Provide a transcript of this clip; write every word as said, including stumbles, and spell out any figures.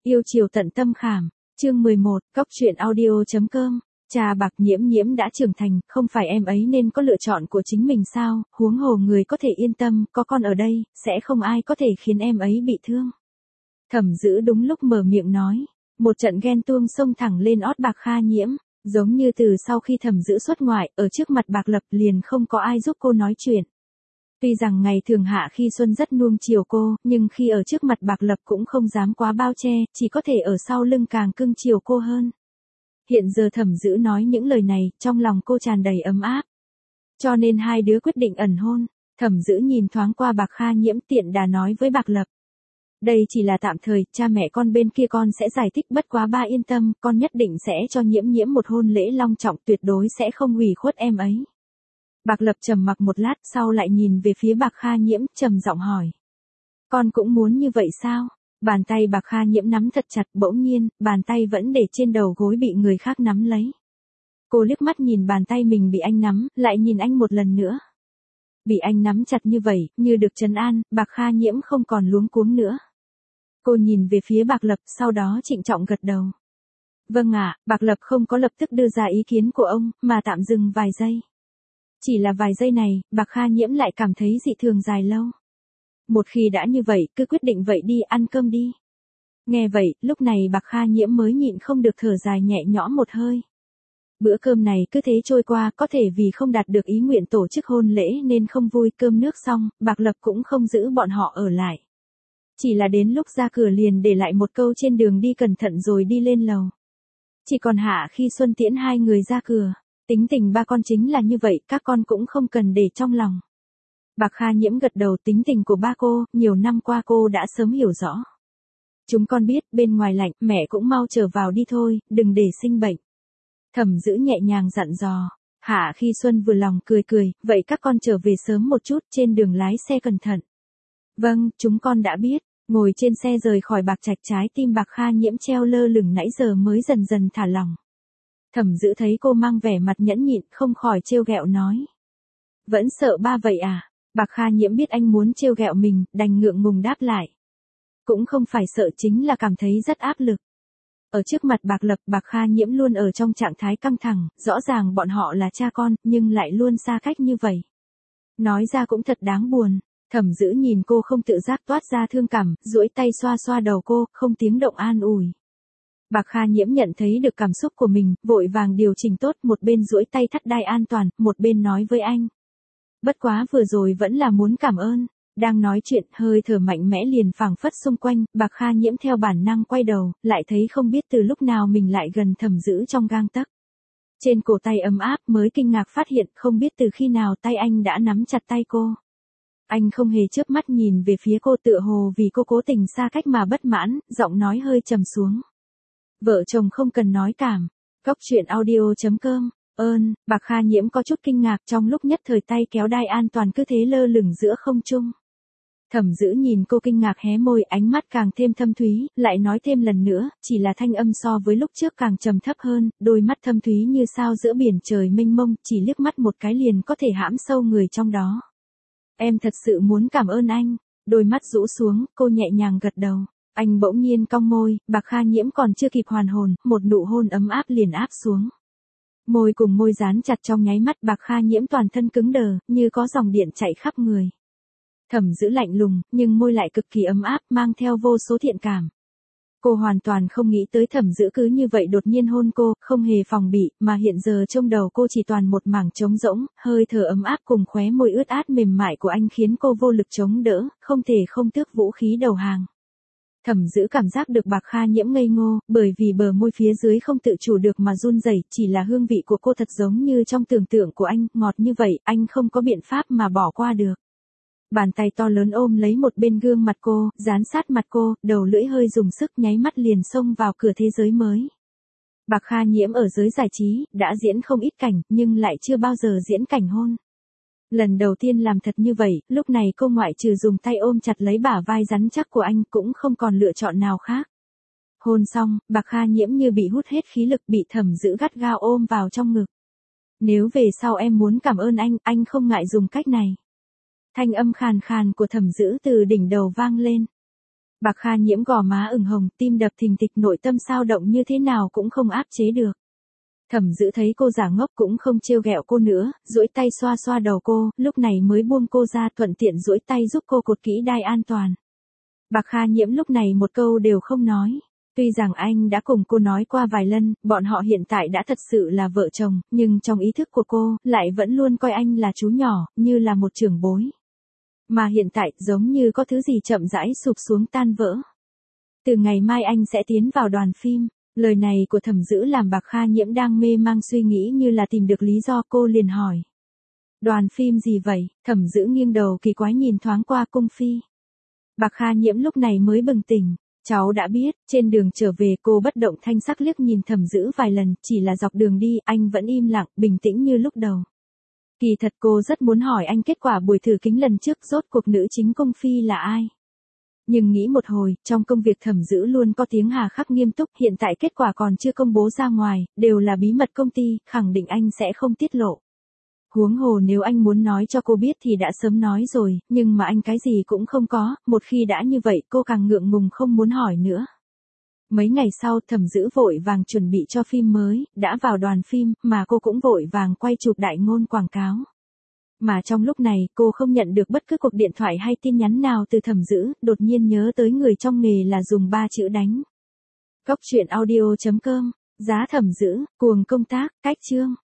Yêu chiều tận tâm khảm, chương mười một, cóc truyện audio.com. Cha Bạc Nhiễm Nhiễm đã trưởng thành, không phải em ấy nên có lựa chọn của chính mình sao, huống hồ người có thể yên tâm, có con ở đây, sẽ không ai có thể khiến em ấy bị thương. Thẩm Dữ đúng lúc mở miệng nói, một trận ghen tuông xông thẳng lên ót Bạc Kha Nhiễm, giống như từ sau khi Thẩm Dữ xuất ngoại, ở trước mặt Bạc Lập liền không có ai giúp cô nói chuyện. Tuy rằng ngày thường Hạ Khi Xuân rất nuông chiều cô, nhưng khi ở trước mặt Bạc Lập cũng không dám quá bao che, chỉ có thể ở sau lưng càng cưng chiều cô hơn. Hiện giờ Thẩm Dữ nói những lời này, trong lòng cô tràn đầy ấm áp. Cho nên hai đứa quyết định ẩn hôn. Thẩm Dữ nhìn thoáng qua Bạc Kha Nhiễm, tiện đà nói với Bạc Lập. Đây chỉ là tạm thời, cha mẹ con bên kia con sẽ giải thích, bất quá ba yên tâm, con nhất định sẽ cho Nhiễm Nhiễm một hôn lễ long trọng, tuyệt đối sẽ không hủy khuất em ấy. Bạc Lập trầm mặc một lát, sau lại nhìn về phía Bạc Kha Nhiễm, trầm giọng hỏi. Con cũng muốn như vậy sao? Bàn tay Bạc Kha Nhiễm nắm thật chặt, bỗng nhiên, bàn tay vẫn để trên đầu gối bị người khác nắm lấy. Cô liếc mắt nhìn bàn tay mình bị anh nắm, lại nhìn anh một lần nữa. Bị anh nắm chặt như vậy, như được trấn an, Bạc Kha Nhiễm không còn luống cuống nữa. Cô nhìn về phía Bạc Lập, sau đó trịnh trọng gật đầu. Vâng ạ, Bạc Lập không có lập tức đưa ra ý kiến của ông, mà tạm dừng vài giây. Chỉ là vài giây này, Bạc Kha Nhiễm lại cảm thấy dị thường dài lâu. Một khi đã như vậy, cứ quyết định vậy đi, ăn cơm đi. Nghe vậy, lúc này Bạc Kha Nhiễm mới nhịn không được thở dài nhẹ nhõm một hơi. Bữa cơm này cứ thế trôi qua, có thể vì không đạt được ý nguyện tổ chức hôn lễ nên không vui. Cơm nước xong, Bạc Lập cũng không giữ bọn họ ở lại. Chỉ là đến lúc ra cửa liền để lại một câu trên đường đi cẩn thận rồi đi lên lầu. Chỉ còn Hạ Khi Xuân tiễn hai người ra cửa. Tính tình ba con chính là như vậy, các con cũng không cần để trong lòng. Bạc Kha Nhiễm gật đầu, tính tình của ba cô, nhiều năm qua cô đã sớm hiểu rõ. Chúng con biết, bên ngoài lạnh, mẹ cũng mau trở vào đi thôi, đừng để sinh bệnh. Thẩm Dữ nhẹ nhàng dặn dò. Hạ Khi Xuân vừa lòng cười cười, vậy các con trở về sớm một chút, trên đường lái xe cẩn thận. Vâng, chúng con đã biết. Ngồi trên xe rời khỏi Bạc Trạch, trái tim Bạc Kha Nhiễm treo lơ lửng nãy giờ mới dần dần thả lỏng. Thẩm Dữ thấy cô mang vẻ mặt nhẫn nhịn, không khỏi trêu ghẹo nói. Vẫn sợ ba vậy à? Bạc Kha Nhiễm biết anh muốn trêu ghẹo mình, đành ngượng ngùng đáp lại. Cũng không phải sợ, chính là cảm thấy rất áp lực. Ở trước mặt Bạc Lập, Bạc Kha Nhiễm luôn ở trong trạng thái căng thẳng, rõ ràng bọn họ là cha con, nhưng lại luôn xa cách như vậy. Nói ra cũng thật đáng buồn. Thẩm Dữ nhìn cô không tự giác toát ra thương cảm, duỗi tay xoa xoa đầu cô, không tiếng động an ủi. Bạc Kha Nhiễm nhận thấy được cảm xúc của mình, vội vàng điều chỉnh tốt, một bên duỗi tay thắt đai an toàn, một bên nói với anh. Bất quá vừa rồi vẫn là muốn cảm ơn. Đang nói chuyện, hơi thở mạnh mẽ liền phảng phất xung quanh, Bạc Kha Nhiễm theo bản năng quay đầu, lại thấy không biết từ lúc nào mình lại gần Thẩm Dữ trong gang tấc. Trên cổ tay ấm áp, mới kinh ngạc phát hiện không biết từ khi nào tay anh đã nắm chặt tay cô. Anh không hề chớp mắt nhìn về phía cô, tựa hồ vì cô cố tình xa cách mà bất mãn, giọng nói hơi trầm xuống. Vợ chồng không cần nói cảm. Cóc truyện audio.com. Ơn, Bạc Kha Nhiễm có chút kinh ngạc, trong lúc nhất thời tay kéo đai an toàn cứ thế lơ lửng giữa không trung. Thẩm Dữ nhìn cô kinh ngạc hé môi, ánh mắt càng thêm thâm thúy, lại nói thêm lần nữa, chỉ là thanh âm so với lúc trước càng trầm thấp hơn, đôi mắt thâm thúy như sao giữa biển trời mênh mông, chỉ liếc mắt một cái liền có thể hãm sâu người trong đó. Em thật sự muốn cảm ơn anh. Đôi mắt rũ xuống, cô nhẹ nhàng gật đầu. Anh bỗng nhiên cong môi, Bạc Kha Nhiễm còn chưa kịp hoàn hồn, một nụ hôn ấm áp liền áp xuống. Môi cùng môi dán chặt trong nháy mắt, Bạc Kha Nhiễm toàn thân cứng đờ, như có dòng điện chạy khắp người. Thẩm Dữ lạnh lùng, nhưng môi lại cực kỳ ấm áp, mang theo vô số thiện cảm. Cô hoàn toàn không nghĩ tới Thẩm Dữ cứ như vậy đột nhiên hôn cô, không hề phòng bị, mà hiện giờ trong đầu cô chỉ toàn một mảng trống rỗng, hơi thở ấm áp cùng khóe môi ướt át mềm mại của anh khiến cô vô lực chống đỡ, không thể không tước vũ khí đầu hàng. Thẩm Dữ cảm giác được Bạc Kha Nhiễm ngây ngô, bởi vì bờ môi phía dưới không tự chủ được mà run rẩy, chỉ là hương vị của cô thật giống như trong tưởng tượng của anh, ngọt như vậy, anh không có biện pháp mà bỏ qua được. Bàn tay to lớn ôm lấy một bên gương mặt cô, dán sát mặt cô, đầu lưỡi hơi dùng sức, nháy mắt liền xông vào cửa thế giới mới. Bạc Kha Nhiễm ở giới giải trí, đã diễn không ít cảnh, nhưng lại chưa bao giờ diễn cảnh hôn. Lần đầu tiên làm thật như vậy, lúc này cô ngoại trừ dùng tay ôm chặt lấy bả vai rắn chắc của anh cũng không còn lựa chọn nào khác. Hôn xong, Bạc Kha Nhiễm như bị hút hết khí lực, bị Thẩm Dữ gắt gao ôm vào trong ngực. Nếu về sau em muốn cảm ơn anh, anh không ngại dùng cách này. Thanh âm khàn khàn của Thẩm Dữ từ đỉnh đầu vang lên. Bạc Kha Nhiễm gò má ửng hồng, tim đập thình thịch, nội tâm sao động như thế nào cũng không áp chế được. Thẩm Dữ thấy cô giả ngốc cũng không trêu ghẹo cô nữa, duỗi tay xoa xoa đầu cô, lúc này mới buông cô ra, thuận tiện duỗi tay giúp cô cột kỹ đai an toàn. Bạc Kha Nhiễm lúc này một câu đều không nói. Tuy rằng anh đã cùng cô nói qua vài lần, bọn họ hiện tại đã thật sự là vợ chồng, nhưng trong ý thức của cô, lại vẫn luôn coi anh là chú nhỏ, như là một trưởng bối. Mà hiện tại, giống như có thứ gì chậm rãi sụp xuống tan vỡ. Từ ngày mai anh sẽ tiến vào đoàn phim. Lời này của Thẩm Dữ làm Bạc Kha Nhiễm đang mê mang suy nghĩ như là tìm được lý do, cô liền hỏi. Đoàn phim gì vậy? Thẩm Dữ nghiêng đầu kỳ quái nhìn thoáng qua cung phi. Bạc Kha Nhiễm lúc này mới bừng tỉnh. Cháu đã biết, trên đường trở về cô bất động thanh sắc liếc nhìn Thẩm Dữ vài lần, chỉ là dọc đường đi, anh vẫn im lặng, bình tĩnh như lúc đầu. Kỳ thật cô rất muốn hỏi anh kết quả buổi thử kính lần trước, rốt cuộc nữ chính cung phi là ai. Nhưng nghĩ một hồi, trong công việc Thẩm Dữ luôn có tiếng hà khắc nghiêm túc, hiện tại kết quả còn chưa công bố ra ngoài, đều là bí mật công ty, khẳng định anh sẽ không tiết lộ. Huống hồ nếu anh muốn nói cho cô biết thì đã sớm nói rồi, nhưng mà anh cái gì cũng không có, một khi đã như vậy cô càng ngượng ngùng không muốn hỏi nữa. Mấy ngày sau Thẩm Dữ vội vàng chuẩn bị cho phim mới, đã vào đoàn phim, mà cô cũng vội vàng quay chụp đại ngôn quảng cáo. Mà trong lúc này cô không nhận được bất cứ cuộc điện thoại hay tin nhắn nào từ Thẩm Dữ, đột nhiên nhớ tới người trong nghề là dùng ba chữ đánh. Góc truyện audio chấm com, giá Thẩm Dữ, cuồng công tác, cách chương.